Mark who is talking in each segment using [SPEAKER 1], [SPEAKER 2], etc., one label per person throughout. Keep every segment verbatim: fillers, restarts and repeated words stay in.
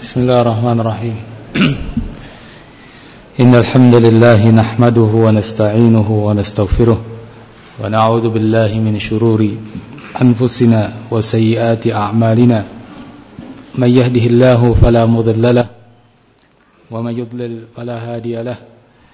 [SPEAKER 1] بسم الله الرحمن الرحيم إن الحمد لله نحمده ونستعينه ونستغفره ونعوذ بالله من شرور أنفسنا وسيئات أعمالنا من يهده الله فلا مضل له ومن يضلل فلا هادي له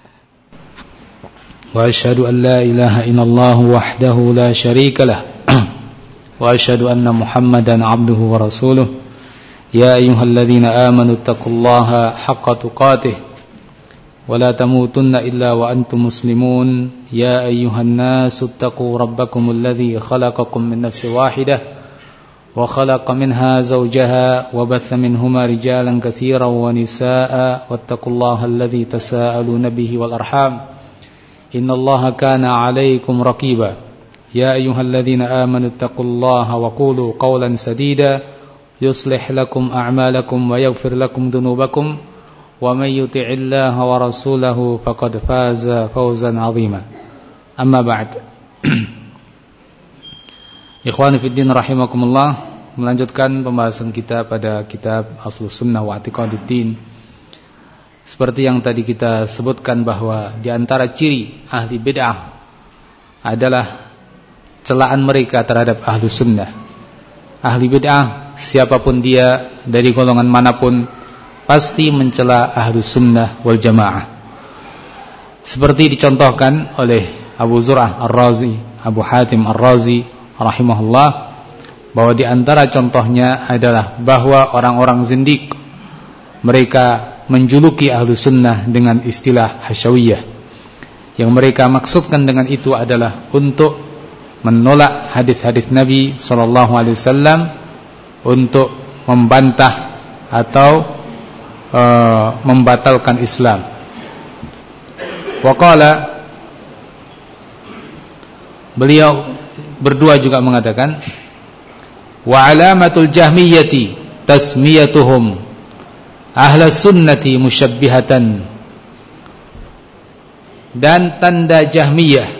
[SPEAKER 1] وأشهد أن لا إله إلا الله وحده لا شريك له وأشهد أن محمدا عبده ورسوله يا أيها الذين آمنوا اتقوا الله حق تقاته ولا تموتن إلا وأنتم مسلمون يا أيها الناس اتقوا ربكم الذي خلقكم من نفس واحدة وخلق منها زوجها وبث منهما رجالا كثيرا ونساء واتقوا الله الذي تساءلون به والأرحام إن الله كان عليكم رقيبا يا أيها الذين آمنوا اتقوا الله وقولوا قولا سديدا يصلح لكم أعمالكم ويغفر لكم ذنوبكم ومن يطع الله ورسوله فقد فاز فوزا عظيما أما بعد Ikhwani fiddin rahimakumullah, melanjutkan pembahasan kita pada kitab Aslus Sunnah wa I'tiqaduddin. Seperti yang tadi kita sebutkan bahwa di antara ciri ahli bid'ah adalah celaan mereka terhadap ahlu sunnah. Ahli bid'ah, siapapun dia, dari golongan manapun, pasti mencela ahlu sunnah wal jamaah. Seperti dicontohkan oleh Abu Zur'ah Ar-Razi, Abu Hatim Ar-Razi rahimahullah, bahwa di antara contohnya adalah bahwa orang-orang zindik, mereka menjuluki ahlu sunnah dengan istilah hasyawiyah. Yang mereka maksudkan dengan itu adalah untuk menolak hadis-hadis Nabi sallallahu alaihi wasallam, untuk membantah atau uh, membatalkan Islam. Waqala, beliau berdua juga mengatakan, wa alamatul jahmiyati tasmiyatuhum ahlus sunnati musyabbihatan, dan tanda Jahmiyah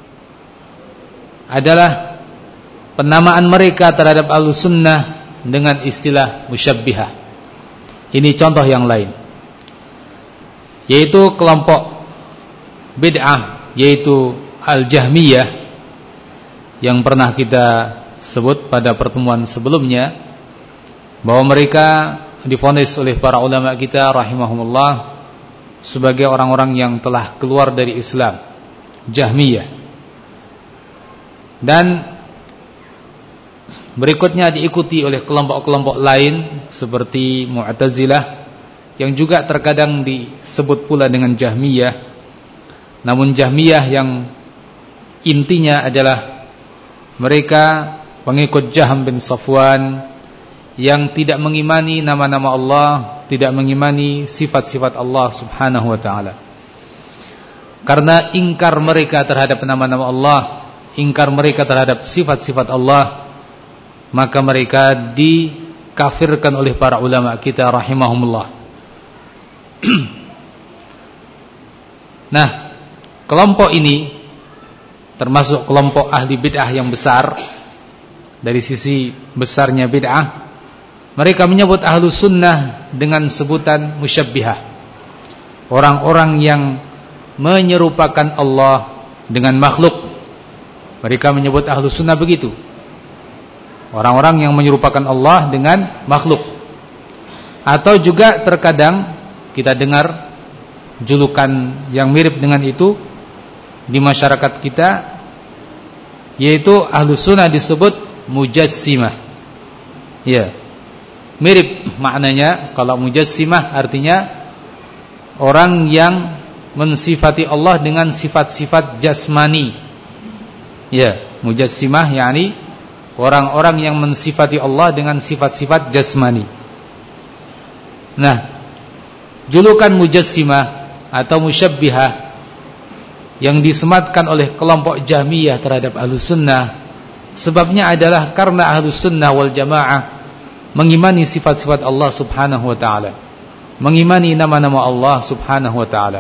[SPEAKER 1] adalah penamaan mereka terhadap ahlus sunnah dengan istilah musyabbihah. Ini contoh yang lain, yaitu kelompok bid'ah, yaitu al-Jahmiyah, yang pernah kita sebut pada pertemuan sebelumnya, bahwa mereka divonis oleh para ulama kita rahimahumullah sebagai orang-orang yang telah keluar dari Islam, Jahmiyah. Dan berikutnya diikuti oleh kelompok-kelompok lain seperti Mu'tazilah, yang juga terkadang disebut pula dengan Jahmiyah. Namun Jahmiyah yang intinya adalah mereka pengikut Jahm bin Safwan, yang tidak mengimani nama-nama Allah, tidak mengimani sifat-sifat Allah subhanahu wa ta'ala. Karena ingkar mereka terhadap nama-nama Allah, ingkar mereka terhadap sifat-sifat Allah, maka mereka dikafirkan oleh para ulama kita rahimahumullah. Nah, kelompok ini termasuk kelompok ahli bid'ah yang besar. Dari sisi besarnya bid'ah, mereka menyebut ahlu sunnah dengan sebutan musyabbihah, orang-orang yang menyerupakan Allah dengan makhluk. Mereka menyebut ahlu sunnah begitu, orang-orang yang menyerupakan Allah dengan makhluk. Atau juga terkadang kita dengar julukan yang mirip dengan itu di masyarakat kita, yaitu ahlu sunnah disebut mujassimah. Ya, mirip maknanya. Kalau mujassimah artinya orang yang mensifati Allah dengan sifat-sifat jasmani. Ya, mujassimah yakni orang-orang yang mensifati Allah dengan sifat-sifat jasmani. Nah, julukan mujassimah atau musyabbihah yang disematkan oleh kelompok Jahmiyah terhadap ahlus sunnah, sebabnya adalah karena ahlus sunnah wal jamaah mengimani sifat-sifat Allah subhanahu wa ta'ala, mengimani nama-nama Allah subhanahu wa ta'ala.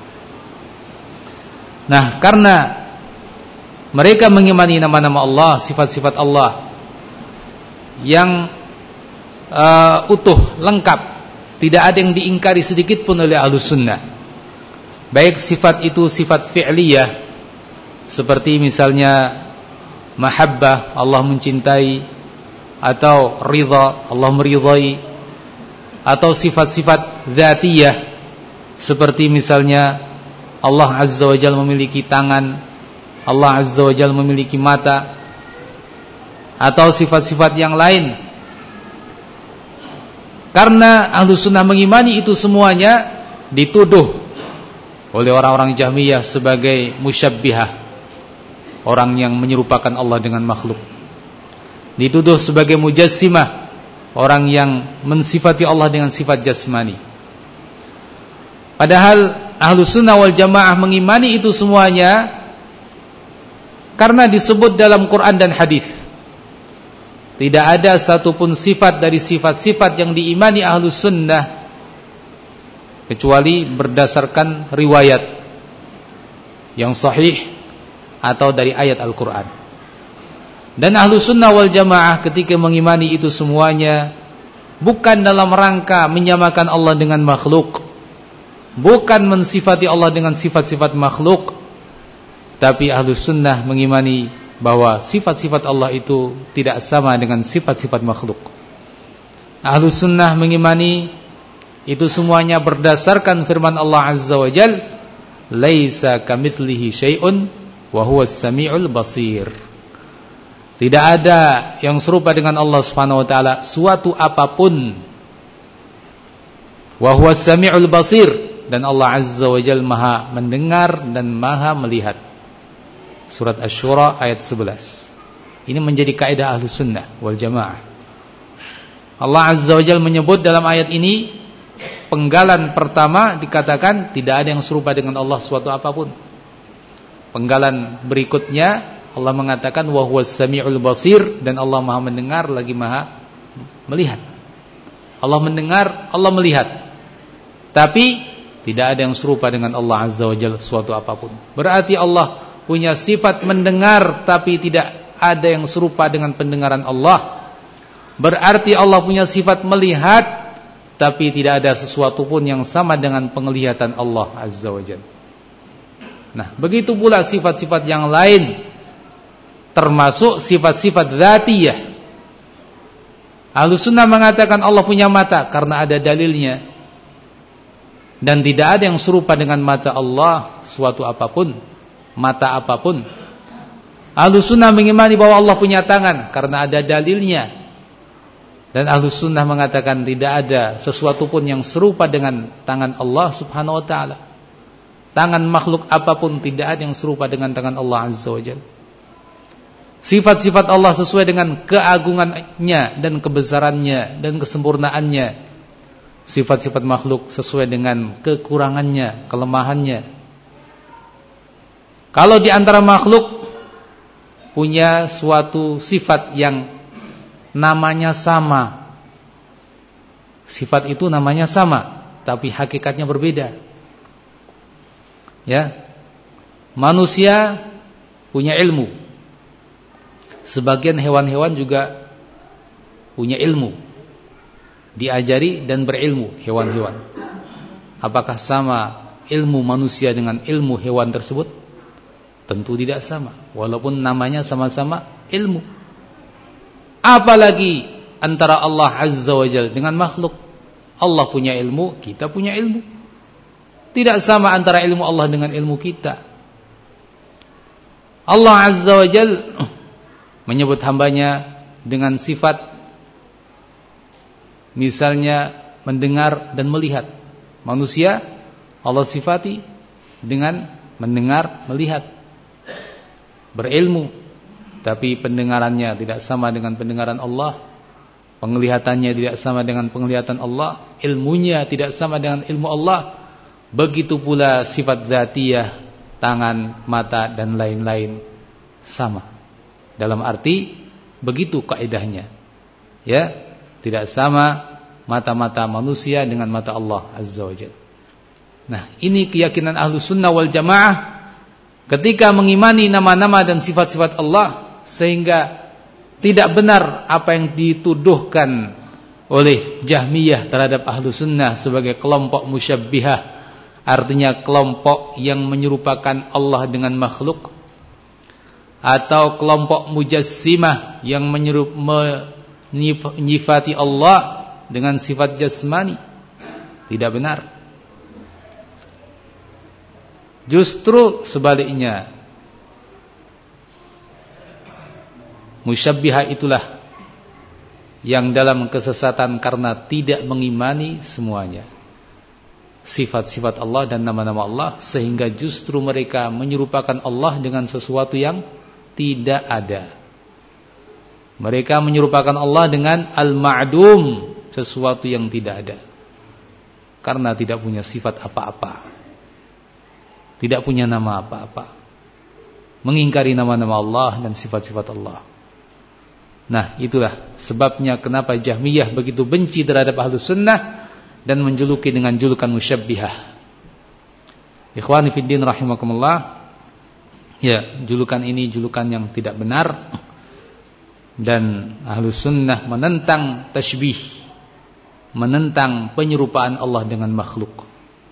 [SPEAKER 1] Nah, karena mereka mengimani nama-nama Allah, sifat-sifat Allah yang uh, utuh, lengkap, tidak ada yang diingkari sedikit pun oleh Ahlus Sunnah. Baik sifat itu sifat fi'liyah, seperti misalnya mahabbah, Allah mencintai, atau ridha, Allah meridhai, atau sifat-sifat dzatiyah, seperti misalnya Allah Azza wa Jalla memiliki tangan, Allah Azza wa Jalla memiliki mata, atau sifat-sifat yang lain. Karena Ahlus Sunnah mengimani itu semuanya, dituduh oleh orang-orang Jahmiyah sebagai musyabbihah, orang yang menyerupakan Allah dengan makhluk. Dituduh sebagai mujassimah, orang yang mensifati Allah dengan sifat jasmani. Padahal Ahlus Sunnah wal Jamaah mengimani itu semuanya karena disebut dalam Quran dan hadis. Tidak ada satupun sifat dari sifat-sifat yang diimani Ahlus Sunnah kecuali berdasarkan riwayat yang sahih atau dari ayat Al-Quran. Dan Ahlus Sunnah wal Jamaah ketika mengimani itu semuanya bukan dalam rangka menyamakan Allah dengan makhluk, bukan mensifati Allah dengan sifat-sifat makhluk, tapi Ahlus Sunnah mengimani bahwa sifat-sifat Allah itu tidak sama dengan sifat-sifat makhluk. Ahlus Sunnah mengimani itu semuanya berdasarkan firman Allah Azza wa Jal, laisa kamitslihi syai'un wa huwas samiul basir. Tidak ada yang serupa dengan Allah Subhanahu wa taala suatu apapun. Wa huwas samiul basir, dan Allah Azza wa Jal Maha mendengar dan Maha melihat. Surat Asy-Syura ayat sebelas. Ini menjadi kaidah Ahlus Sunnah wal Jamaah. Allah Azza wa Jalla menyebut dalam ayat ini, penggalan pertama dikatakan tidak ada yang serupa dengan Allah suatu apapun. Penggalan berikutnya Allah mengatakan wa huwas samiul basir, dan Allah Maha mendengar lagi Maha melihat. Allah mendengar, Allah melihat. Tapi tidak ada yang serupa dengan Allah Azza wa Jalla suatu apapun. Berarti Allah punya sifat mendengar, tapi tidak ada yang serupa dengan pendengaran Allah. Berarti Allah punya sifat melihat, tapi tidak ada sesuatu pun yang sama dengan penglihatan Allah Azza wa Jalla. Nah, begitu pula sifat-sifat yang lain, termasuk sifat-sifat dzatiyah. Ahlus Sunnah mengatakan Allah punya mata karena ada dalilnya, dan tidak ada yang serupa dengan mata Allah suatu apapun, mata apapun. Ahlus Sunnah mengimani bahwa Allah punya tangan karena ada dalilnya, dan Ahlus Sunnah mengatakan tidak ada sesuatu pun yang serupa dengan tangan Allah Subhanahu wa taala. Tangan makhluk apapun tidak ada yang serupa dengan tangan Allah Azza wa Jalla. Sifat-sifat Allah sesuai dengan keagungannya dan kebesarannya dan kesempurnaannya. Sifat-sifat makhluk sesuai dengan kekurangannya, kelemahannya. Kalau di antara makhluk punya suatu sifat yang namanya sama, sifat itu namanya sama, tapi hakikatnya berbeda. Ya, manusia punya ilmu. Sebagian hewan-hewan juga punya ilmu, diajari dan berilmu hewan-hewan. Apakah sama ilmu manusia dengan ilmu hewan tersebut? Tentu tidak sama, walaupun namanya sama-sama ilmu. Apalagi antara Allah Azza wa Jalla dengan makhluk. Allah punya ilmu, kita punya ilmu. Tidak sama antara ilmu Allah dengan ilmu kita. Allah Azza wa Jalla menyebut hambanya dengan sifat misalnya mendengar dan melihat. Manusia Allah sifati dengan mendengar, melihat, berilmu, tapi pendengarannya tidak sama dengan pendengaran Allah, penglihatannya tidak sama dengan penglihatan Allah, ilmunya tidak sama dengan ilmu Allah. Begitu pula sifat dzatiyah, tangan, mata dan lain-lain sama. Dalam arti begitu kaidahnya. Ya, tidak sama mata-mata manusia dengan mata Allah Azza wa Jalla. Nah, ini keyakinan Ahlus Sunnah wal Jamaah ketika mengimani nama-nama dan sifat-sifat Allah, sehingga tidak benar apa yang dituduhkan oleh Jahmiyah terhadap ahlu sunnah sebagai kelompok musyabbihah, artinya kelompok yang menyerupakan Allah dengan makhluk, atau kelompok mujassimah yang menyerup, menyifati Allah dengan sifat jasmani. Tidak benar. Justru sebaliknya, musyabbihah itulah yang dalam kesesatan karena tidak mengimani semuanya sifat-sifat Allah dan nama-nama Allah, sehingga justru mereka menyerupakan Allah dengan sesuatu yang tidak ada. Mereka menyerupakan Allah dengan al-ma'dum, sesuatu yang tidak ada, karena tidak punya sifat apa-apa, tidak punya nama apa-apa, mengingkari nama-nama Allah dan sifat-sifat Allah. Nah, itulah sebabnya kenapa Jahmiyah begitu benci terhadap Ahlus Sunnah dan menjuluki dengan julukan musyabbihah. Ikhwani fiddin rahimakumullah. Ya, julukan ini julukan yang tidak benar, dan Ahlus Sunnah menentang tasybih, menentang penyerupaan Allah dengan makhluk.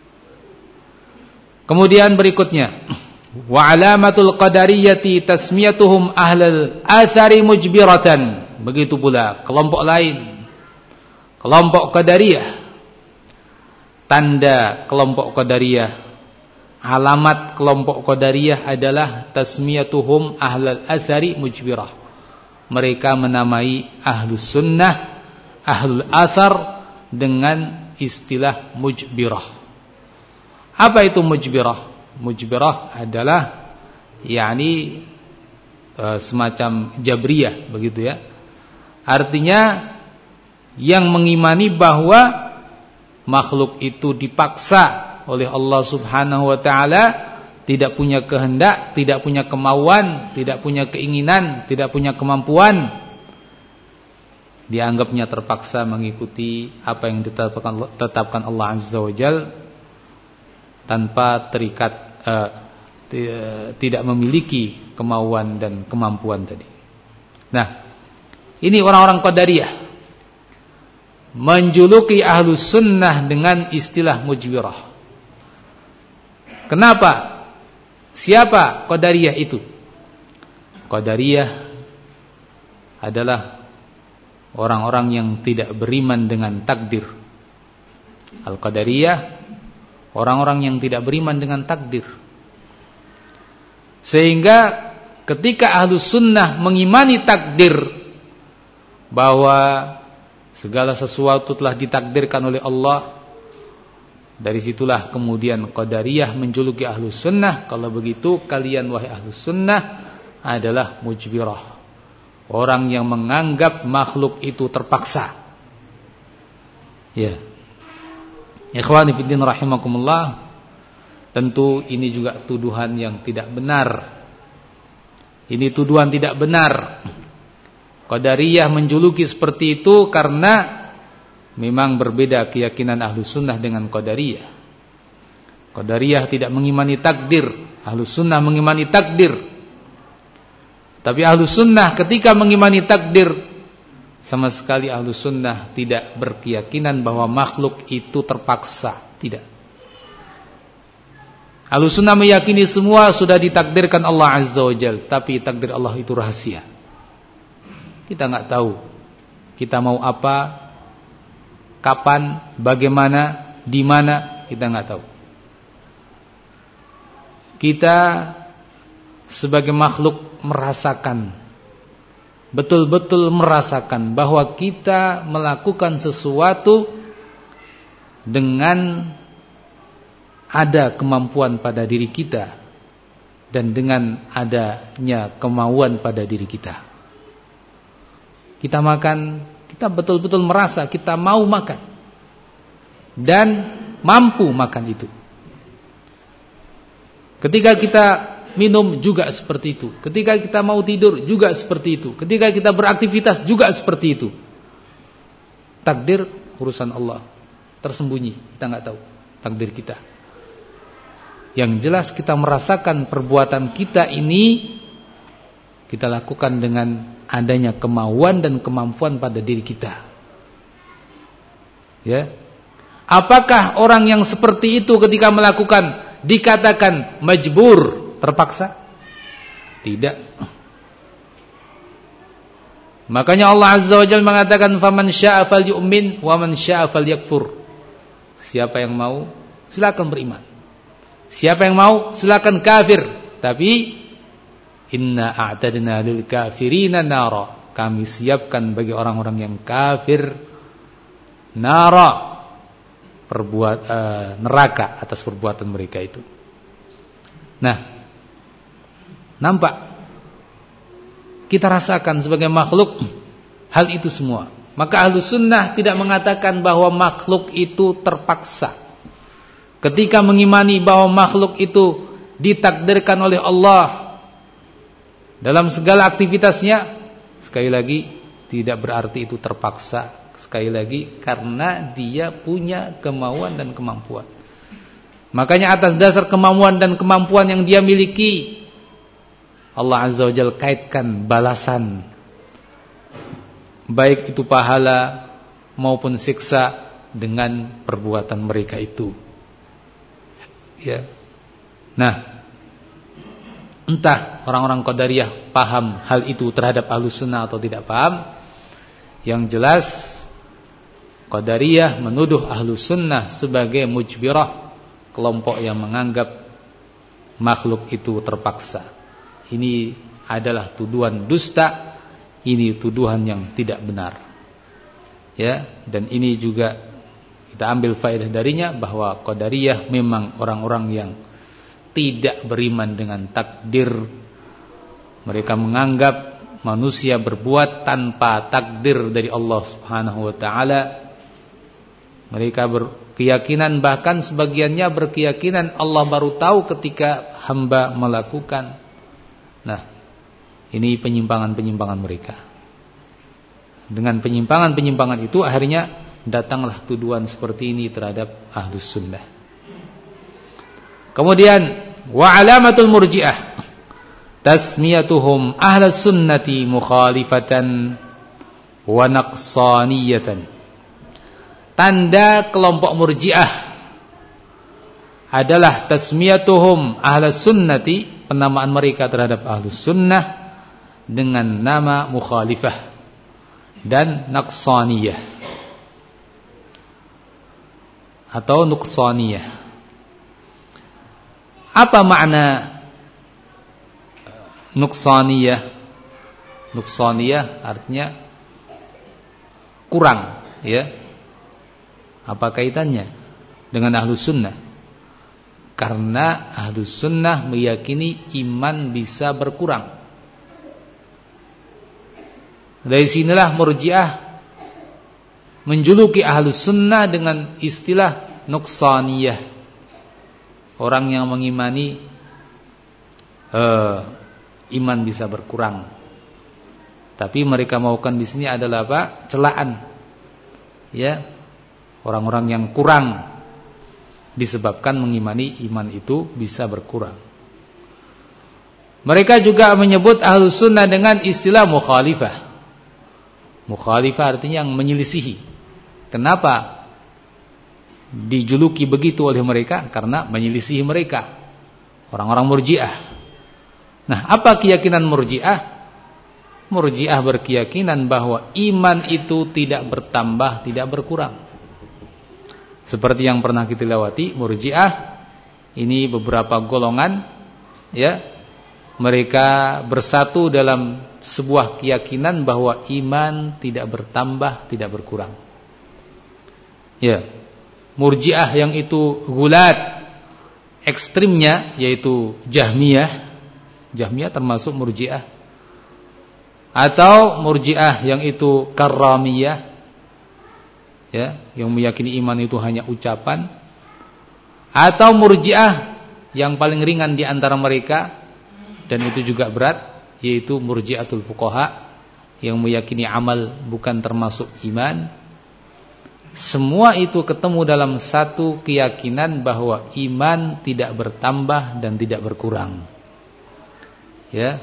[SPEAKER 1] Kemudian berikutnya, wa alamatul qadariyati tasmiyatuhum ahlal athari mujbiratan. Begitu pula kelompok lain, kelompok qadariyah. Tanda kelompok qadariyah, alamat kelompok qadariyah adalah tasmiyatuhum ahlal athari mujbirah. Mereka menamai ahlus sunnah, ahlul athar dengan istilah mujbirah. Apa itu mujbirah? Mujbirah adalah yakni e, semacam jabriyah, begitu ya. Artinya yang mengimani bahwa makhluk itu dipaksa oleh Allah Subhanahu wa taala, tidak punya kehendak, tidak punya kemauan, tidak punya keinginan, tidak punya kemampuan. Dianggapnya terpaksa mengikuti apa yang ditetapkan tetapkan Allah Azza wa Jalla, tanpa terikat, uh, tidak memiliki kemauan dan kemampuan tadi. Nah, ini orang-orang Qadariyah menjuluki Ahlus Sunnah dengan istilah mujbirah. Kenapa? Siapa Qadariyah itu? Qadariyah adalah orang-orang yang tidak beriman dengan takdir. Al-Qadariyah orang-orang yang tidak beriman dengan takdir. Sehingga ketika Ahlus Sunnah mengimani takdir, bahwa segala sesuatu telah ditakdirkan oleh Allah, dari situlah kemudian Qadariyah menjuluki Ahlus Sunnah, kalau begitu kalian wahai Ahlus Sunnah adalah mujbirah, orang yang menganggap makhluk itu terpaksa. Ya. Ikhwani fiddin rahimakumullah, tentu ini juga tuduhan yang tidak benar. Ini tuduhan tidak benar. Qadariyah menjuluki seperti itu karena memang berbeda keyakinan Ahlus Sunnah dengan Qadariyah. Qadariyah tidak mengimani takdir, Ahlus Sunnah mengimani takdir. Tapi Ahlus Sunnah ketika mengimani takdir, sama sekali Ahlus Sunnah tidak berkeyakinan bahwa makhluk itu terpaksa. Tidak. Ahlus Sunnah meyakini semua sudah ditakdirkan Allah Azza wa Jalla, tapi takdir Allah itu rahasia. Kita nggak tahu kita mau apa, kapan, bagaimana, di mana, kita nggak tahu. Kita sebagai makhluk merasakan, betul-betul merasakan bahwa kita melakukan sesuatu dengan ada kemampuan pada diri kita dan dengan adanya kemauan pada diri kita. Kita makan, kita betul-betul merasa kita mau makan dan mampu makan itu. Ketika kita minum juga seperti itu. Ketika kita mau tidur juga seperti itu. Ketika kita beraktivitas juga seperti itu. Takdir urusan Allah, tersembunyi, kita nggak tahu takdir kita. Yang jelas kita merasakan perbuatan kita ini kita lakukan dengan adanya kemauan dan kemampuan pada diri kita. Ya. Apakah orang yang seperti itu ketika melakukan dikatakan majbur, terpaksa? Tidak. Makanya Allah Azza wa Jalla mengatakan faman syaa'a falyu'min wa man syaa'a falyakfur. Siapa yang mau silakan beriman. Siapa yang mau silakan kafir. Tapi inna a'tadna lil kafirina nara. Kami siapkan bagi orang-orang yang kafir nara, perbuat uh, neraka atas perbuatan mereka itu. Nah, nampak kita rasakan sebagai makhluk hal itu semua. Maka Ahlus Sunnah tidak mengatakan bahwa makhluk itu terpaksa. Ketika mengimani bahwa makhluk itu ditakdirkan oleh Allah dalam segala aktivitasnya, sekali lagi tidak berarti itu terpaksa. Sekali lagi karena dia punya kemauan dan kemampuan. Makanya atas dasar kemampuan dan kemampuan yang dia miliki, Allah Azza wa Jalla kaitkan balasan, baik itu pahala maupun siksa, dengan perbuatan mereka itu. Ya. Nah, entah orang-orang Qadariyah paham hal itu terhadap Ahlus Sunnah atau tidak paham. Yang jelas Qadariyah menuduh Ahlus Sunnah sebagai mujbirah, kelompok yang menganggap makhluk itu terpaksa. Ini adalah tuduhan dusta, ini tuduhan yang tidak benar. Ya, dan ini juga kita ambil faedah darinya bahwa Qadariyah memang orang-orang yang tidak beriman dengan takdir. Mereka menganggap manusia berbuat tanpa takdir dari Allah Subhanahu wa taala. Mereka berkeyakinan, bahkan sebagiannya berkeyakinan Allah baru tahu ketika hamba melakukan. Nah, ini penyimpangan-penyimpangan mereka. Dengan penyimpangan-penyimpangan itu akhirnya datanglah tuduhan seperti ini terhadap Ahlus Sunnah. Kemudian wa alamatul murji'ah tasmiyatuhum ahlus sunnati mukhalifatan wa naqsaniyatan. Tanda kelompok murji'ah adalah tasmiyatuhum ahlus sunnati, penamaan mereka terhadap Ahlus Sunnah dengan nama mukhalifah dan naqsaniyah atau nuqsaniyah. Apa makna nuqsaniyah? Nuqsaniyah artinya kurang, ya. Apa kaitannya dengan Ahlus Sunnah? Karena Ahlus Sunnah meyakini iman bisa berkurang. Dari sinilah Murji'ah menjuluki Ahlus Sunnah dengan istilah nuqsaniyah. Orang yang mengimani uh, iman bisa berkurang. Tapi mereka maukan di sini adalah apa? Celaan. Ya. Orang-orang yang kurang disebabkan mengimani iman itu bisa berkurang. Mereka juga menyebut Ahlus Sunnah dengan istilah mukhalifah. Mukhalifah artinya yang menyelisihi. Kenapa dijuluki begitu oleh mereka? Karena menyelisihi mereka, orang-orang Murji'ah. Nah, apa keyakinan Murji'ah? Murji'ah berkeyakinan bahwa iman itu tidak bertambah, tidak berkurang. Seperti yang pernah kita lewati, Murji'ah ini beberapa golongan, ya. Mereka bersatu dalam sebuah keyakinan bahwa iman tidak bertambah, tidak berkurang. Ya. Murji'ah yang itu gulat ekstrimnya yaitu Jahmiyah. Jahmiyah termasuk Murji'ah. Atau Murji'ah yang itu Karramiyah, ya, yang meyakini iman itu hanya ucapan. Atau Murji'ah yang paling ringan di antara mereka, dan itu juga berat, yaitu Murji'atul Fuqaha yang meyakini amal bukan termasuk iman. Semua itu ketemu dalam satu keyakinan bahwa iman tidak bertambah dan tidak berkurang. Ya.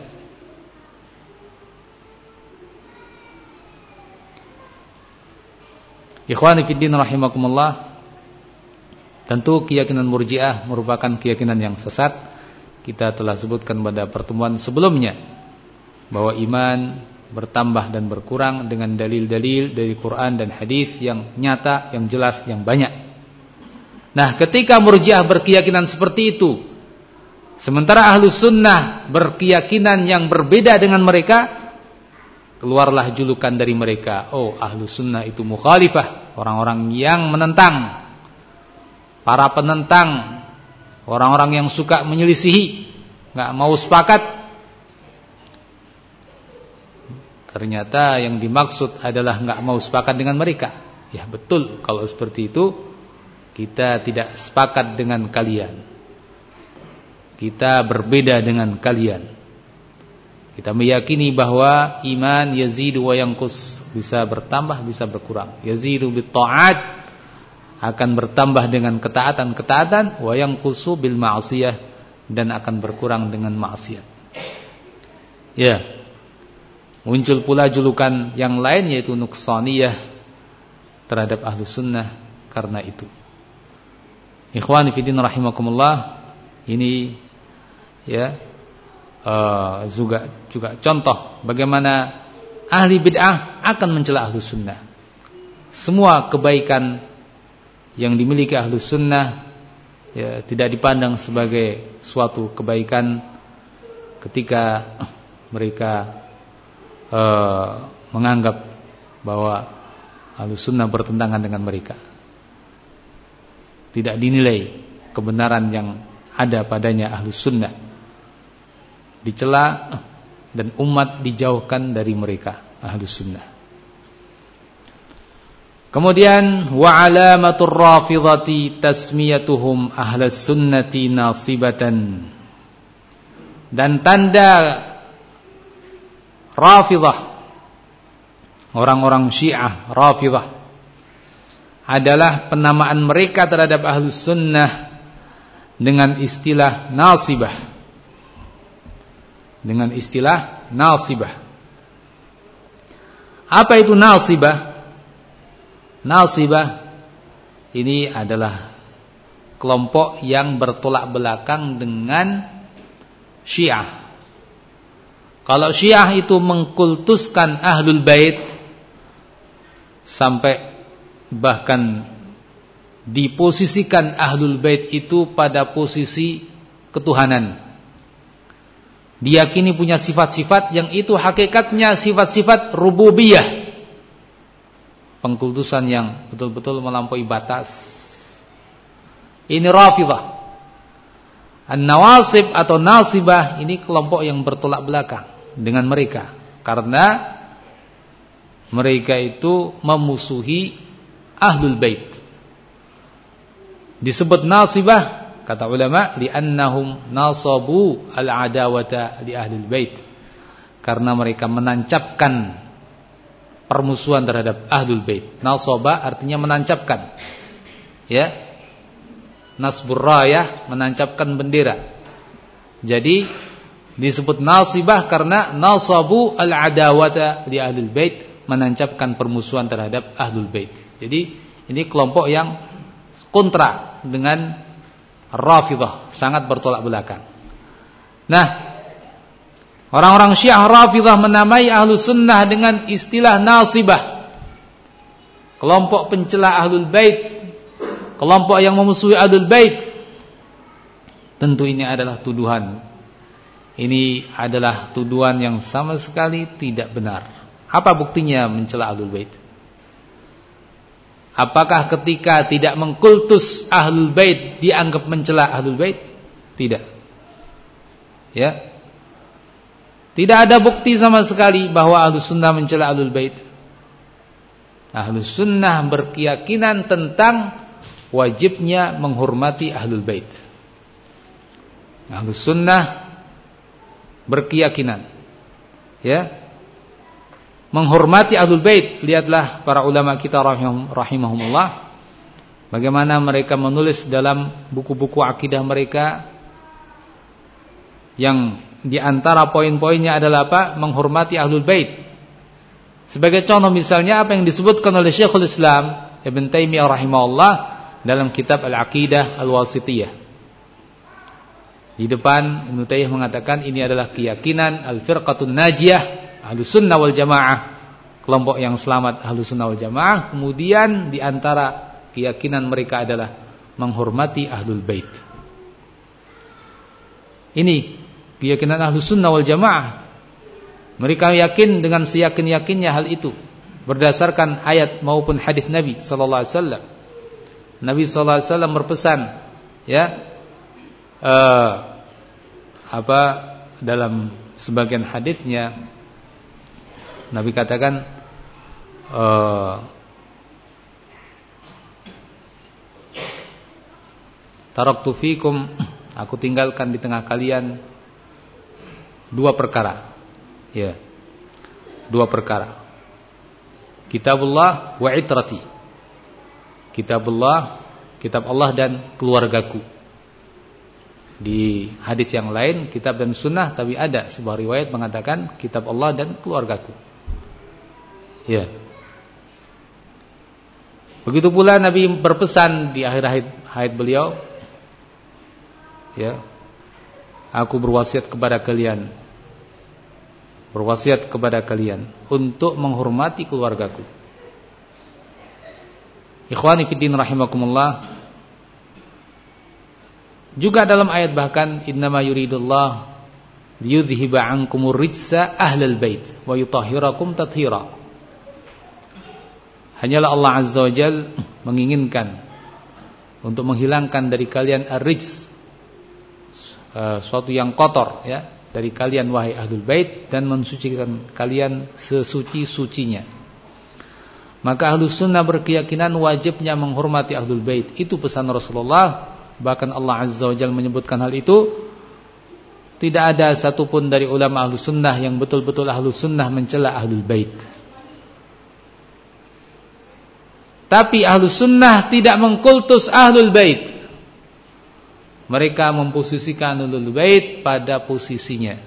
[SPEAKER 1] Ikhwani fiddin rahimakumullah, tentu keyakinan Murji'ah merupakan keyakinan yang sesat. Kita telah sebutkan pada pertemuan sebelumnya bahwa iman bertambah dan berkurang dengan dalil-dalil dari Quran dan hadis yang nyata, yang jelas, yang banyak. Nah, ketika Murji'ah berkeyakinan seperti itu, sementara Ahlus Sunnah berkeyakinan yang berbeda dengan mereka, keluarlah julukan dari mereka, oh Ahlus Sunnah itu mukhalifah, orang-orang yang menentang, para penentang, orang-orang yang suka menyelisihi, nggak mau sepakat. Ternyata yang dimaksud adalah nggak mau sepakat dengan mereka. Ya betul, kalau seperti itu kita tidak sepakat dengan kalian, kita berbeda dengan kalian. Kita meyakini bahwa iman yazidu wa yanqus, bisa bertambah bisa berkurang. Yazidu bit ta'at, akan bertambah dengan ketaatan-ketaatan, wa yanqusu bil ma'siyah, dan akan berkurang dengan maksiat. Ya. Muncul pula julukan yang lain yaitu nuqsaniyah terhadap Ahlus Sunnah karena itu. Ikhwani fiddin rahimakumullah, ini ya uh, juga juga contoh bagaimana ahli bid'ah akan mencela Ahlus Sunnah. Semua kebaikan yang dimiliki Ahlus Sunnah ya, tidak dipandang sebagai suatu kebaikan ketika mereka Uh, menganggap bahwa Ahlus Sunnah bertentangan dengan mereka. Tidak dinilai kebenaran yang ada padanya Ahlus Sunnah, dicela dan umat dijauhkan dari mereka Ahlus Sunnah. Kemudian wa alamatur rafidhati tasmiyatuhum Ahlus Sunnati nasibatan, dan tanda Rafidhah, orang-orang Syiah Rafidhah, adalah penamaan mereka terhadap Ahlus Sunnah dengan istilah nasibah. Dengan istilah nasibah. Apa itu nasibah? Nasibah ini adalah kelompok yang bertolak belakang dengan Syiah. Kalau Syiah itu mengkultuskan Ahlul Bait sampai bahkan diposisikan Ahlul Bait itu pada posisi ketuhanan, diyakini punya sifat-sifat yang itu hakikatnya sifat-sifat rububiyah, pengkultusan yang betul-betul melampaui batas. Ini Rafidhah. An-Nawasib atau Nasibah ini kelompok yang bertolak belakang dengan mereka, karena mereka itu memusuhi Ahlul Bait. Disebut Nasibah, kata ulama, li'annahum nasabu al-adawata li Ahlul Bait, karena mereka menancapkan permusuhan terhadap Ahlul Bait. Nasaba artinya menancapkan, ya, nasbur rayah, menancapkan bendera. Jadi disebut nasibah karena nasabu al-adawata li Ahlul Bait, menancapkan permusuhan terhadap Ahlul Bait. Jadi ini kelompok yang kontra dengan Rafidhah, sangat bertolak belakang. Nah, orang-orang Syiah Rafidhah menamai Ahlus Sunnah dengan istilah nasibah, kelompok pencela Ahlul Bait, kelompok yang memusuhi Ahlul Bait. Tentu ini adalah tuduhan. Ini adalah tuduhan yang sama sekali tidak benar. Apa buktinya mencela Ahlul Bait? Apakah ketika tidak mengkultus Ahlul Bait dianggap mencela Ahlul Bait? Tidak. Ya. Tidak ada bukti sama sekali bahwa Ahlus Sunnah mencela Ahlul Bait. Ahlus Sunnah berkeyakinan tentang wajibnya menghormati Ahlul Bait. Ahlus Sunnah berkeyakinan, ya, menghormati Ahlul Bait. Lihatlah para ulama kita rahimahumullah, bagaimana mereka menulis dalam buku-buku akidah mereka, yang diantara poin-poinnya adalah apa? Menghormati Ahlul Bait. Sebagai contoh misalnya apa yang disebutkan oleh Syekhul Islam Ibn Taimiyah rahimahullah dalam kitab Al-Aqidah Al-Wasithiyah. Di depan Ibn Taimiyah mengatakan ini adalah keyakinan Al-Firqatun Najiyah, Ahlus Sunnah wal Jamaah, kelompok yang selamat Ahlus Sunnah wal Jamaah. Kemudian di antara keyakinan mereka adalah menghormati Ahlul Bait. Ini keyakinan Ahlus Sunnah wal Jamaah. Mereka yakin dengan seyakin-yakinnya hal itu berdasarkan ayat maupun hadis Nabi sallallahu alaihi wasallam. Nabi sallallahu alaihi wasallam berpesan, ya, uh, apa dalam sebagian hadisnya Nabi katakan, uh, taraktu fikum, aku tinggalkan di tengah kalian dua perkara. Ya. Dua perkara. Kitabullah wa itrati. Kitabullah, kitab Allah dan keluargaku. Di hadis yang lain kitab dan sunnah, tapi ada sebuah riwayat mengatakan kitab Allah dan keluargaku. Ya. Begitu pula Nabi berpesan di akhir hayat beliau, ya, aku berwasiat kepada kalian, berwasiat kepada kalian untuk menghormati keluargaku. Ikhwani fiddin rahimakumullah. Juga dalam ayat bahkan innama yuridullah liyudhhiba ankumur rijsa ahlal bait wa yutahhirakum tathira. Hanyalah Allah Azza wa Jalla menginginkan untuk menghilangkan dari kalian ar-rijs, suatu yang kotor, ya, dari kalian wahai ahlul bait, dan mensucikan kalian sesuci-sucinya. Maka ahlus sunnah berkeyakinan wajibnya menghormati ahlul bait. Itu pesan Rasulullah. Bahkan Allah Azza wa Jalla menyebutkan hal itu. Tidak ada satupun dari ulama ahlus sunnah yang betul-betul ahlus sunnah mencela ahlul bait. Tapi ahlus sunnah tidak mengkultus ahlul bait. Mereka memposisikan ahlul bait pada posisinya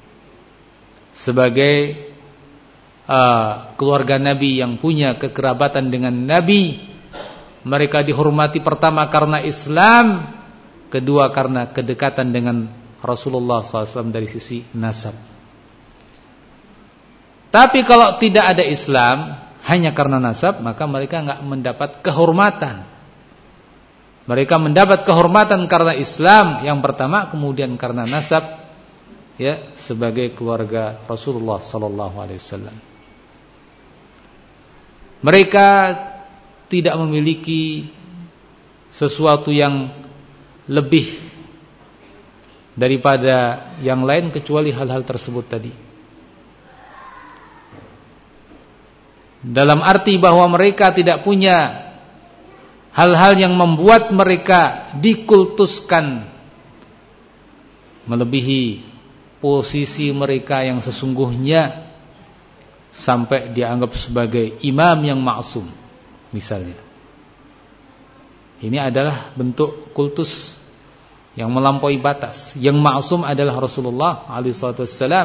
[SPEAKER 1] sebagai uh, keluarga Nabi yang punya kekerabatan dengan Nabi. Mereka dihormati pertama karena Islam, kedua karena kedekatan dengan Rasulullah shallallahu alaihi wasallam dari sisi nasab. Tapi kalau tidak ada Islam, hanya karena nasab, maka mereka enggak mendapat kehormatan. Mereka mendapat kehormatan karena Islam yang pertama, kemudian karena nasab, ya, sebagai keluarga Rasulullah sallallahu alaihi wasallam. Mereka tidak memiliki sesuatu yang lebih daripada yang lain kecuali hal-hal tersebut tadi. Dalam arti bahwa mereka tidak punya hal-hal yang membuat mereka dikultuskan melebihi posisi mereka yang sesungguhnya sampai dianggap sebagai imam yang maksum. Misalnya, ini adalah bentuk kultus yang melampaui batas. Yang maksum adalah Rasulullah alaihi salatu wassalam.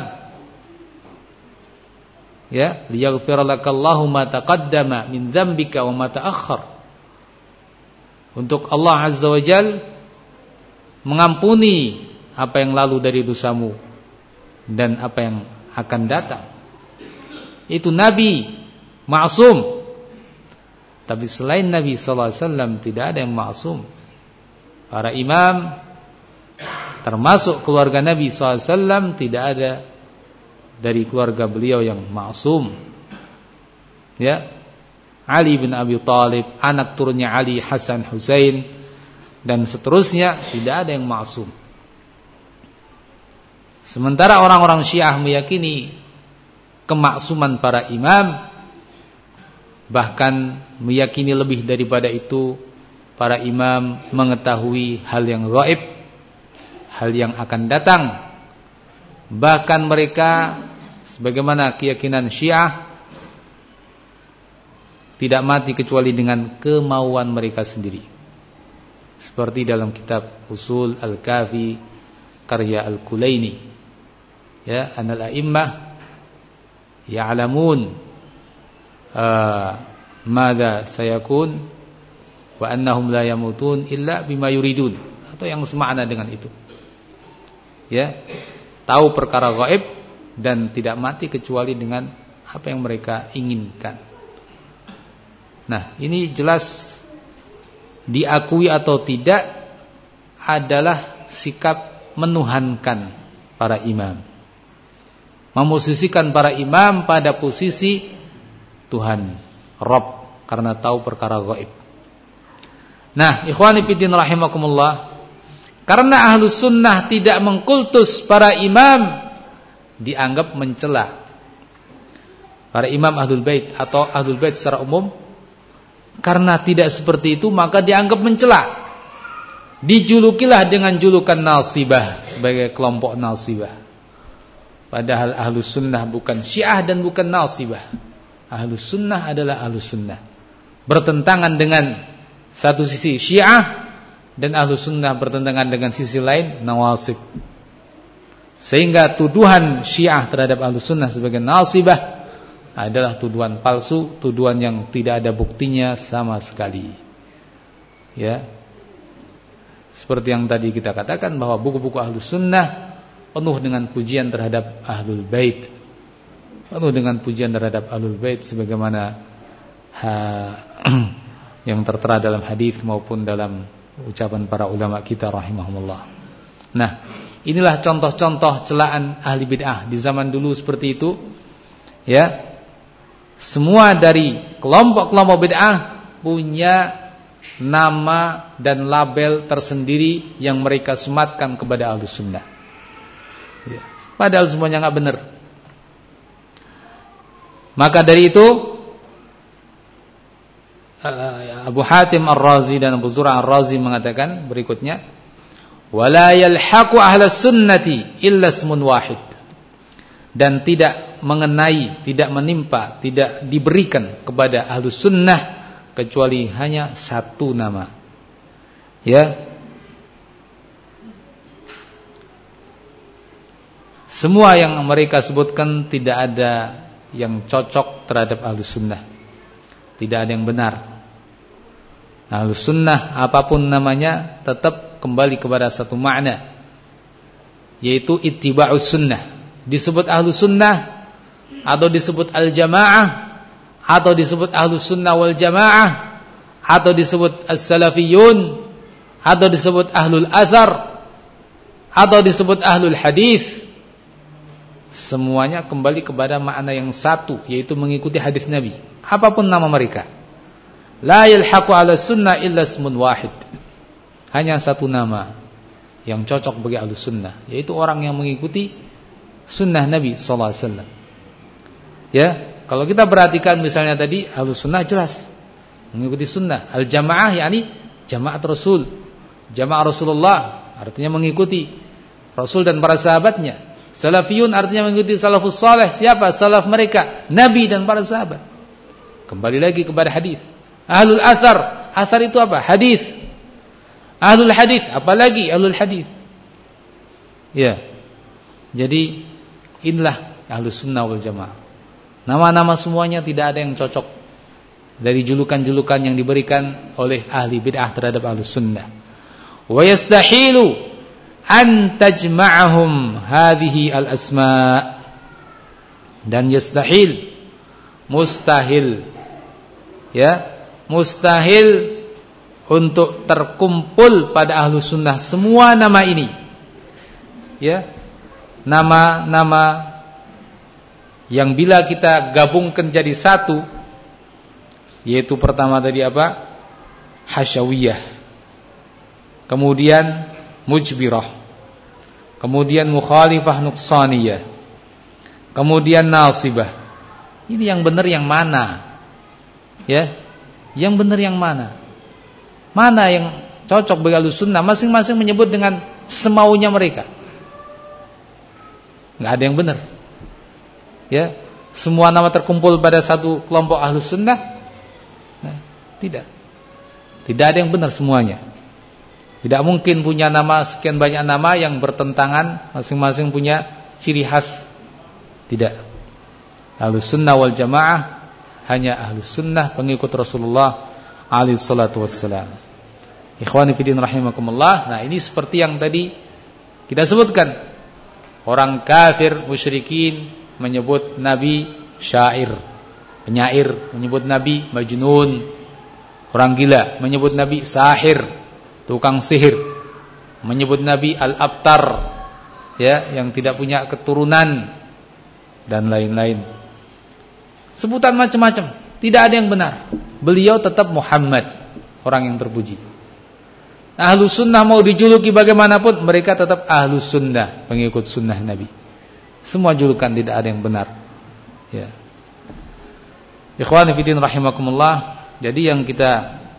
[SPEAKER 1] Ya, liyaghfir lakallahu ma taqaddama min dzambika wa ma ta'akhkhar. Untuk Allah Azza wa Jalla mengampuni apa yang lalu dari dosamu dan apa yang akan datang. Itu Nabi maksum. Tapi selain Nabi sallallahu alaihi wasallam tidak ada yang maksum. Para imam termasuk keluarga Nabi sallallahu alaihi wasallam tidak ada dari keluarga beliau yang maksum. Ya, Ali bin Abi Thalib, anak turunnya Ali, Hasan, Husain, dan seterusnya, tidak ada yang maksum. Sementara orang-orang Syiah meyakini kemaksuman para imam, bahkan meyakini lebih daripada itu, para imam mengetahui hal yang gaib, hal yang akan datang. Bahkan mereka, sebagaimana keyakinan Syiah, tidak mati kecuali dengan kemauan mereka sendiri. Seperti dalam kitab Usul Al-Kafi karya Al-Kulaini, ya, anal a'immah ya'lamun uh, madza sayakun wa annahum la yamutun illa bima yuridun, atau yang semakna dengan itu. Ya, tahu perkara gaib dan tidak mati kecuali dengan apa yang mereka inginkan. Nah, ini jelas diakui atau tidak adalah sikap menuhankan para imam, memosisikan para imam pada posisi Tuhan, Rabb, karena tahu perkara gaib. Nah, ikhwani fiddin rahimakumullah, karena ahlus sunnah tidak mengkultus para imam, dianggap mencela para imam ahlul bait atau ahlul bait secara umum. Karena tidak seperti itu, maka dianggap mencela. Dijulukilah dengan julukan nasibah, sebagai kelompok nasibah. Padahal ahlus sunnah bukan syiah dan bukan nasibah. Ahlus sunnah adalah ahlus sunnah. Bertentangan dengan satu sisi syiah, dan ahlus sunnah bertentangan dengan sisi lain nawasib. Sehingga tuduhan syiah terhadap ahlus sunnah sebagai nasibah adalah tuduhan palsu, tuduhan yang tidak ada buktinya sama sekali. Ya, seperti yang tadi kita katakan bahwa buku-buku ahlus sunnah penuh dengan pujian terhadap ahlul bait, penuh dengan pujian terhadap ahlul bait, sebagaimana ha, yang tertera dalam hadis maupun dalam ucapan para ulama kita rahimahumullah. Nah, inilah contoh-contoh celaan ahli bid'ah di zaman dulu seperti itu. Ya, semua dari kelompok-kelompok bid'ah punya nama dan label tersendiri yang mereka sematkan kepada ahlus sunnah. Ya, padahal semuanya nggak benar. Maka dari itu Abu Hatim Ar-Razi dan Abu Zur'ah Ar-Razi mengatakan berikutnya, wala yalhaqu ahlas sunnati illa ismun wahid, dan tidak mengenai, tidak menimpa, tidak diberikan kepada ahlus sunnah kecuali hanya satu nama. Ya, semua yang mereka sebutkan tidak ada yang cocok terhadap ahlus sunnah, tidak ada yang benar. Ahlus sunnah apapun namanya tetap kembali kepada satu makna, yaitu ittiba'us sunnah. Disebut ahlus sunnah atau disebut al-jamaah, atau disebut ahlus sunnah wal jamaah, atau disebut as-salafiyun, atau disebut ahlul athar, atau disebut ahlul hadis, semuanya kembali kepada makna yang satu, yaitu mengikuti hadis Nabi apapun nama mereka. La yalhaqu ala sunnah illa ismun wahid, hanya satu nama yang cocok bagi ahlus sunnah, yaitu orang yang mengikuti sunnah Nabi sallallahu alaihi wasallam. Ya, kalau kita perhatikan misalnya tadi ahlus sunnah jelas mengikuti sunnah. Al-jamaah yakni jamaat Rasul, jamaah Rasulullah, artinya mengikuti Rasul dan para sahabatnya. Salafiyun artinya mengikuti salafus saleh. Siapa? Salaf mereka, Nabi dan para sahabat. Kembali lagi kepada hadis. Ahlul athar, athar itu apa? Hadis. Ahlul hadis, apalagi ahlul hadis. Ya. Jadi inilah ahlus sunnah wal jamaah. Nama-nama semuanya tidak ada yang cocok dari julukan-julukan yang diberikan oleh ahli bid'ah terhadap ahlus sunnah. Wa yastahilu an tajma'ahum hadhihi al-asma', dan yastahil, mustahil, ya, mustahil untuk terkumpul pada ahlus sunnah semua nama ini, ya, nama-nama yang bila kita gabungkan jadi satu, yaitu pertama tadi apa? Hasyawiyah, kemudian mujbirah, kemudian mukhalifah nuqsaniyah, kemudian nasibah. Ini yang benar yang mana? Ya, yang benar yang mana? Mana yang cocok bagi ahlus sunnah? Masing-masing menyebut dengan semaunya mereka. Nggak ada yang benar. Ya, semua nama terkumpul pada satu kelompok ahlus sunnah. Nah, tidak. Tidak ada yang benar semuanya. Tidak mungkin punya nama sekian banyak nama yang bertentangan, masing-masing punya ciri khas. Tidak. Ahlus sunnah wal jamaah hanya ahlus sunnah pengikut Rasulullah alaihi salatu wassalam. Ikhwani fillah rahimakumullah. Nah, ini seperti yang tadi kita sebutkan. Orang kafir musyrikin menyebut Nabi syair, penyair, menyebut Nabi majnun, orang gila, menyebut Nabi sahir, tukang sihir, menyebut Nabi al-abtar, ya, yang tidak punya keturunan dan lain-lain. Sebutan macam-macam, tidak ada yang benar. Beliau tetap Muhammad, orang yang terpuji. Ahlus sunnah mau dijuluki bagaimanapun, mereka tetap ahlus sunnah, pengikut sunnah Nabi. Semua julukan tidak ada yang benar. Ya. Ikhwani fillah rahimakumullah. Jadi yang kita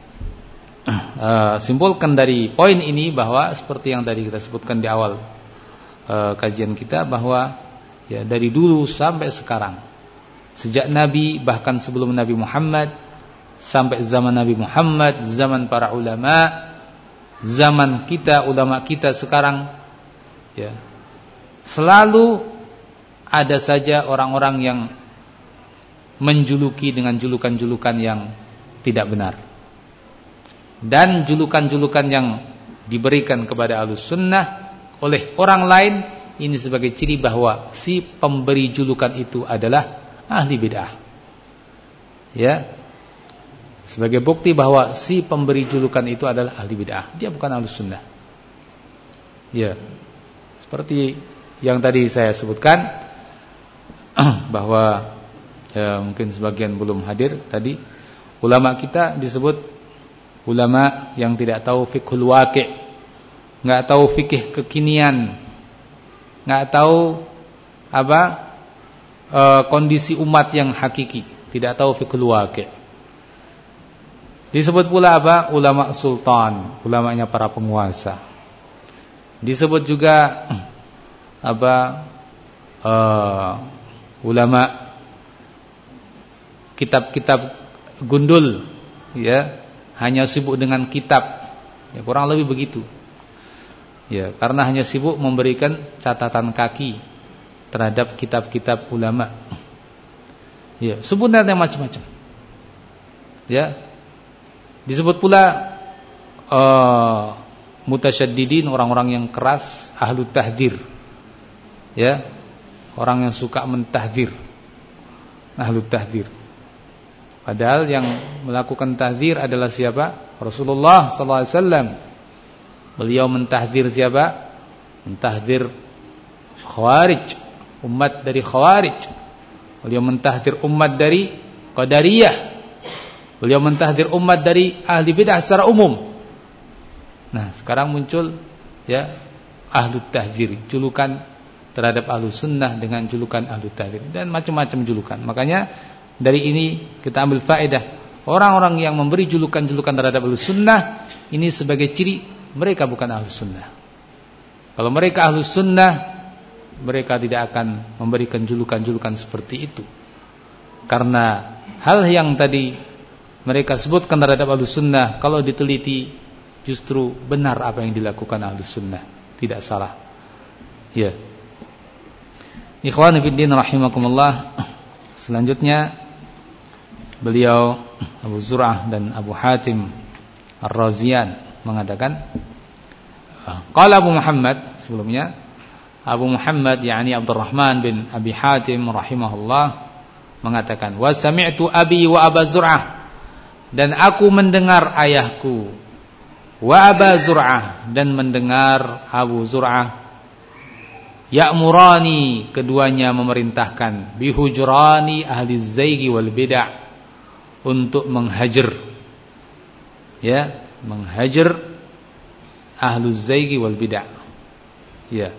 [SPEAKER 1] uh, simpulkan dari poin ini bahwa seperti yang tadi kita sebutkan di awal uh, kajian kita, bahwa ya dari dulu sampai sekarang, sejak Nabi, bahkan sebelum Nabi Muhammad, sampai zaman Nabi Muhammad, zaman para ulama, zaman kita, ulama kita sekarang, ya, selalu ada saja orang-orang yang menjuluki dengan julukan-julukan yang tidak benar. Dan julukan-julukan yang diberikan kepada ahlus sunnah oleh orang lain, ini sebagai ciri bahwa si pemberi julukan itu adalah ahli bid'ah. Ya. Sebagai bukti bahwa si pemberi julukan itu adalah ahli bid'ah. Dia bukan ahlus sunnah. Ya. Seperti yang tadi saya sebutkan, bahwa ya, mungkin sebagian belum hadir tadi, ulama kita disebut ulama yang tidak tahu fiqhul waqi', enggak tahu fikih kekinian, enggak tahu apa e, kondisi umat yang hakiki, tidak tahu fiqhul waqi'. Disebut pula apa? Ulama sultan, ulamanya para penguasa. Disebut juga apa? Uh, ulama kitab-kitab gundul, ya, hanya sibuk dengan kitab. Ya, kurang lebih begitu. Ya, karena hanya sibuk memberikan catatan kaki terhadap kitab-kitab ulama. Ya, sebenarnya macam-macam. Ya. Disebut pula uh, mutasyaddidin, orang-orang yang keras, ahlu tahdzir. Ya, orang yang suka mentahdzir. Ahlu tahdzir. Padahal yang melakukan tahdzir adalah siapa? Rasulullah sallallahu alaihi wasallam. Beliau mentahdzir siapa? Mentahdzir Khawarij, umat dari Khawarij. Beliau mentahdzir umat dari Qadariyah. Beliau mentahdzir umat dari ahli bid'ah secara umum. Nah, sekarang muncul ya ahlu tahdzir, julukan terhadap ahlu sunnah dengan julukan ahlu tahdzir, dan macam-macam julukan. Makanya dari ini kita ambil faedah, orang-orang yang memberi julukan-julukan terhadap ahlu sunnah ini sebagai ciri mereka bukan ahlu sunnah. Kalau mereka ahlu sunnah, mereka tidak akan memberikan julukan-julukan seperti itu. Karena hal yang tadi mereka sebutkan terhadap ahlus sunnah, kalau diteliti justru benar apa yang dilakukan ahlus sunnah, tidak salah. Ya. Ikhwani fiddin rahimakumullah. Selanjutnya beliau Abu Zur'ah dan Abu Hatim Ar-Razian mengatakan, qala Abu Muhammad, sebelumnya Abu Muhammad yakni Abdurrahman bin Abi Hatim rahimahullah mengatakan, wa sami'tu abi wa Aba Zur'ah, dan aku mendengar ayahku, wa Aba Zur'ah, dan mendengar Abu Zur'ah, ya'murani, keduanya memerintahkan, bihujrani ahli zaigi wal bid'ah, untuk menghajar, ya, menghajar ahlu zaigi wal bid'ah, ya,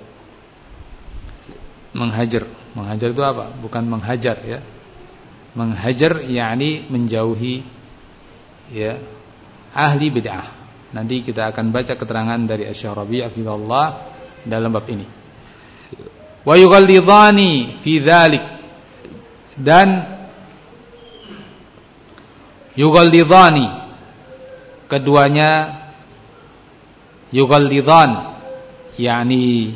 [SPEAKER 1] menghajar. Menghajar itu apa? Bukan menghajar, ya. Menghajar yakni menjauhi, ya, ahli bid'ah. Nanti kita akan baca keterangan dari Asy-Syarabi hafizahullah dalam bab ini. Wa yughallidhani fi dzalik, dan yughallidhani, keduanya yughallidhan yakni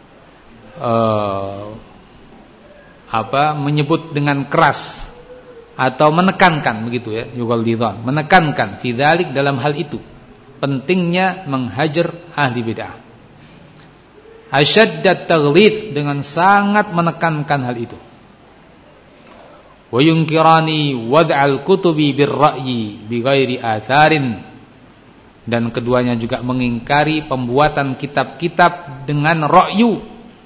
[SPEAKER 1] uh, apa? menyebut dengan keras atau menekankan begitu ya, yughallidhan, menekankan fi dzalik dalam hal itu pentingnya menghajar ahli bid'ah. Asyaddat taghlidh, dengan sangat menekankan hal itu. Wa yunkirani wad'al kutubi birra'yi bighairi atharin, dan keduanya juga mengingkari pembuatan kitab-kitab dengan ra'yu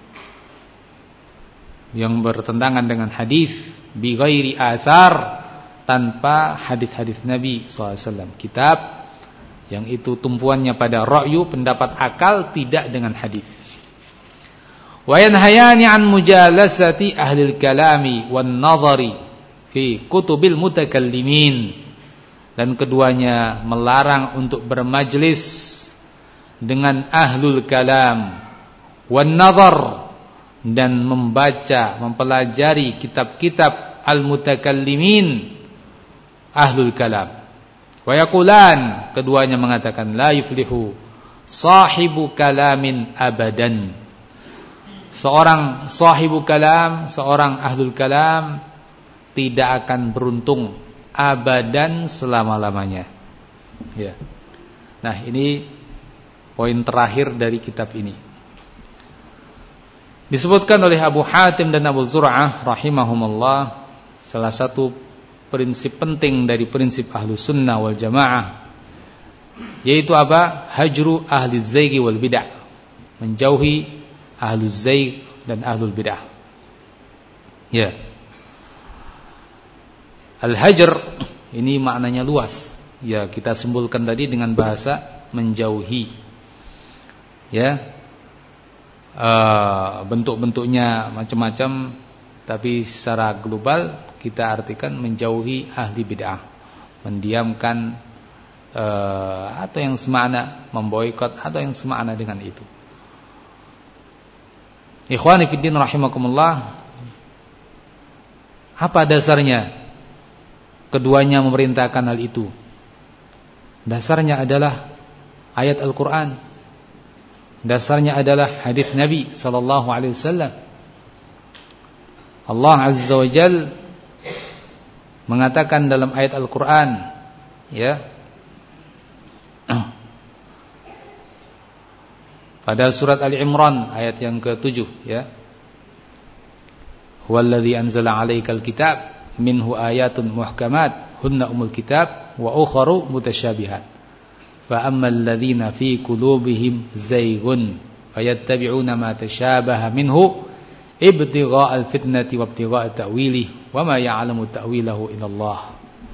[SPEAKER 1] yang bertentangan dengan hadis, bighairi athar, tanpa hadis-hadis Nabi sallallahu alaihi wasallam. Kitab yang itu tumpuannya pada ra'yu, pendapat akal, tidak dengan hadis. Wa yanhayani an mujalasati ahli al-kalami wan nadhari fi kutubil mutakallimin, dan keduanya melarang untuk bermajlis dengan ahlul kalam wan nadhar, dan membaca, mempelajari kitab-kitab al-mutakallimin, ahlul kalam. Wa yaqulan, keduanya mengatakan la yuflihu sahibu kalamin abadan. Seorang sahibu kalam, seorang ahlul kalam tidak akan beruntung abadan, selama-lamanya. Ya. Nah, ini poin terakhir dari kitab ini. Disebutkan oleh Abu Hatim dan Abu Zur'ah rahimahumullah, salah satu prinsip penting dari prinsip ahlu sunnah wal jamaah, yaitu apa? Hajru ahli zayghi wal bid'ah, menjauhi ahlu zaygh dan ahlul bid'ah. Ya. Al-hajr ini maknanya luas. Ya, kita simpulkan tadi dengan bahasa menjauhi. Ya. Uh, bentuk-bentuknya macam-macam, tapi secara global kita artikan menjauhi ahli bid'ah, mendiamkan uh, atau yang semakna, memboikot atau yang semakna dengan itu. Ikhwani fiddin rahimakumullah, apa dasarnya keduanya memerintahkan hal itu? Dasarnya adalah ayat Al-Quran. Dasarnya adalah hadis Nabi sallallahu alaihi wasallam. Allah Azza wa Jalla mengatakan dalam ayat Al-Qur'an, ya, pada surat Ali Imran ayat yang ketujuh, ya. Huwallazi anzala 'alaikal kitab minhu ayatun muhkamat hunna umul kitab wa ukharu mutasyabihat. Fa ammal ladzina fi qulubihim zayghun fayattabi'una ma tashabaha minhu ibtigha'al fitnati wa ibtigha'a ta'wilihi wa ma ya'lamu ta'wilahu illallah.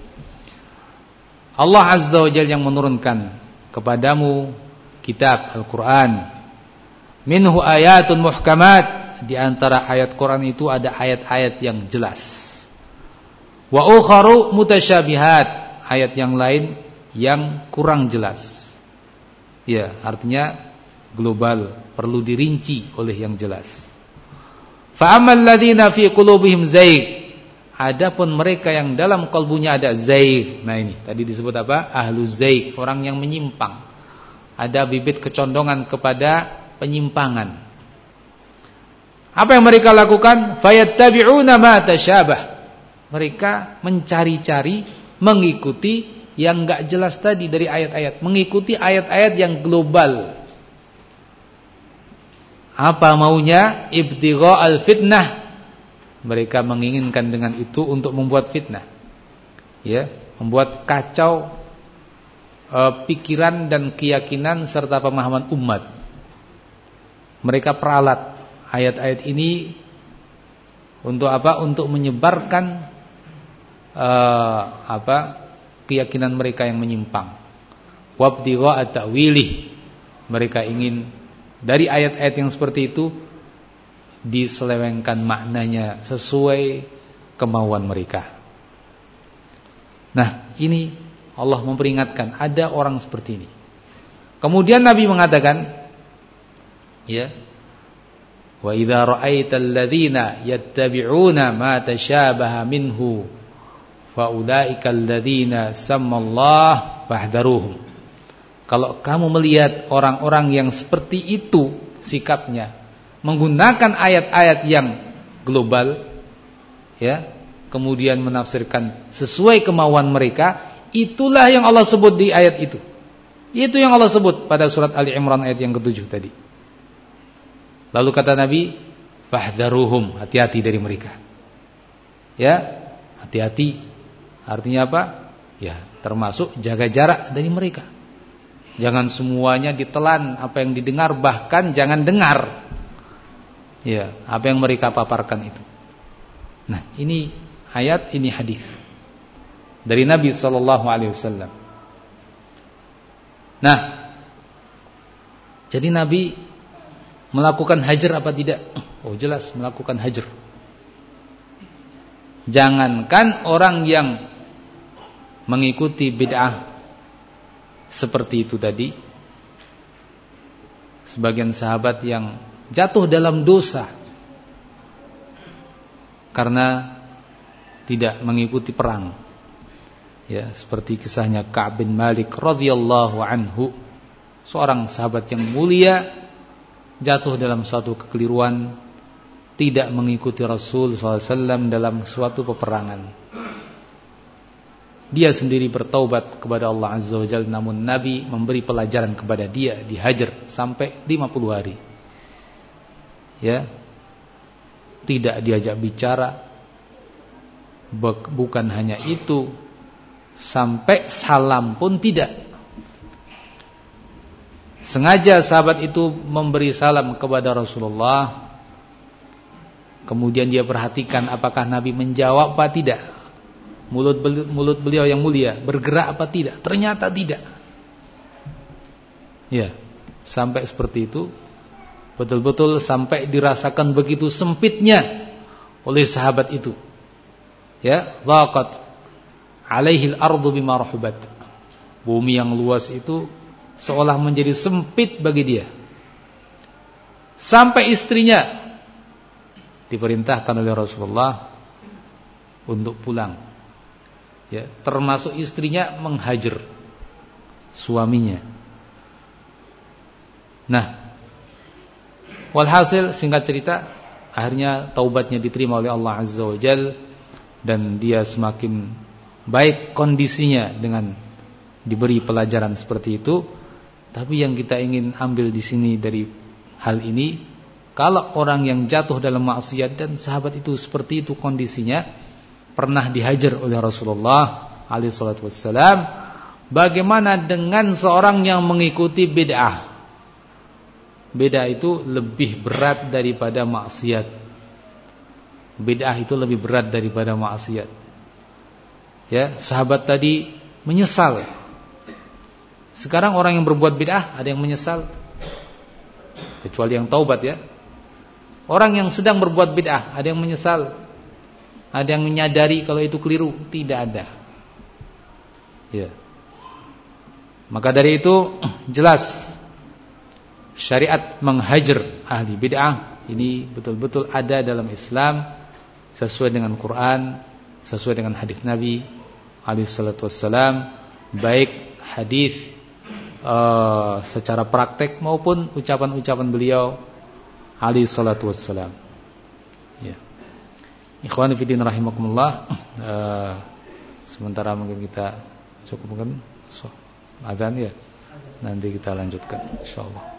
[SPEAKER 1] Allah Azza wa Jalla yang menurunkan kepadamu kitab Al-Qur'an, minhu ayatun muhkamat, di antara ayat Quran itu ada ayat-ayat yang jelas. Wa ukharu mutasyabihat, ayat yang lain yang kurang jelas. Ya, artinya global, perlu dirinci oleh yang jelas. Fa ammal ladzina fi qulubihim zaygh, adapun mereka yang dalam kalbunya ada zaygh. Nah ini tadi disebut apa? Ahlu zaygh, orang yang menyimpang. Ada bibit kecondongan kepada penyimpangan. Apa yang mereka lakukan? Fayattabi'una ma tasyabah. Mereka mencari-cari, mengikuti yang enggak jelas tadi dari ayat-ayat, mengikuti ayat-ayat yang global. Apa maunya? Ibtigha'al fitnah. Mereka menginginkan dengan itu untuk membuat fitnah. Ya, membuat kacau e, pikiran dan keyakinan serta pemahaman umat. Mereka peralat ayat-ayat ini untuk apa? Untuk menyebarkan e, apa? keyakinan mereka yang menyimpang. Wabtigha'a ta'wilih, mereka ingin dari ayat-ayat yang seperti itu diselewengkan maknanya sesuai kemauan mereka. Nah, ini Allah memperingatkan ada orang seperti ini. Kemudian Nabi mengatakan, ya, wa idza ra'aital ladzina yattabi'una ma tashabaha minhu faulaikal ladzina sammallah fahdharuhum. Kalau kamu melihat orang-orang yang seperti itu sikapnya, menggunakan ayat-ayat yang global, ya, kemudian menafsirkan sesuai kemauan mereka, itulah yang Allah sebut di ayat itu. Itu yang Allah sebut pada surat Ali Imran ayat yang ketujuh tadi. Lalu kata Nabi, fahdharuhum, hati-hati dari mereka. Ya, hati-hati. Artinya apa? Ya, termasuk jaga jarak dari mereka. Jangan semuanya ditelan apa yang didengar, bahkan jangan dengar. Ya, apa yang mereka paparkan itu. Nah, ini ayat, ini hadis dari Nabi sallallahu alaihi wasallam. Nah, jadi Nabi melakukan hajar apa tidak? Oh, jelas melakukan hajar. Jangankan orang yang mengikuti bid'ah seperti itu tadi, sebagian sahabat yang jatuh dalam dosa karena tidak mengikuti perang. Ya, seperti kisahnya Ka'ab bin Malik radhiyallahu anhu, seorang sahabat yang mulia jatuh dalam suatu kekeliruan, tidak mengikuti Rasul sallallahu alaihi wasallam dalam suatu peperangan. Dia sendiri bertaubat kepada Allah Azza wa Jalla, namun Nabi memberi pelajaran kepada dia, dihajar sampai lima puluh hari. Ya. Tidak diajak bicara. Bukan hanya itu, sampai salam pun tidak. Sengaja sahabat itu memberi salam kepada Rasulullah, kemudian dia perhatikan apakah Nabi menjawab apa tidak. Mulut beliau, mulut beliau yang mulia bergerak apa tidak? Ternyata tidak. Ya, sampai seperti itu, betul-betul sampai dirasakan begitu sempitnya oleh sahabat itu. Ya, dhaqat alaihil ardu bima rahubat. Bumi yang luas itu seolah menjadi sempit bagi dia. Sampai istrinya diperintahkan oleh Rasulullah untuk pulang. Ya, termasuk istrinya menghajar suaminya. Nah, walhasil singkat cerita, akhirnya taubatnya diterima oleh Allah Azza wa Jalla dan dia semakin baik kondisinya dengan diberi pelajaran seperti itu. Tapi yang kita ingin ambil di sini dari hal ini, kalau orang yang jatuh dalam maksiat dan sahabat itu seperti itu kondisinya, pernah dihajar oleh Rasulullah alaihi salatu wassalam, bagaimana dengan seorang yang mengikuti bid'ah? Bid'ah itu lebih berat daripada maksiat. Bid'ah itu lebih berat daripada maksiat. Ya, sahabat tadi menyesal. Sekarang orang yang berbuat bid'ah ada yang menyesal? Kecuali yang taubat ya. Orang yang sedang berbuat bid'ah ada yang menyesal? Ada yang menyadari kalau itu keliru? Tidak ada. Ya. Maka dari itu jelas syariat menghajar ahli bid'ah ini betul-betul ada dalam Islam sesuai dengan Quran, sesuai dengan hadis Nabi alaihi salatu wassalam, baik hadis uh, secara praktek maupun ucapan-ucapan beliau alaihi salatu wassalam. Ya. Ikhwan fillah rahimakumullah, uh, sementara mungkin kita cukupkan so, azan ya. Nanti kita lanjutkan insyaallah.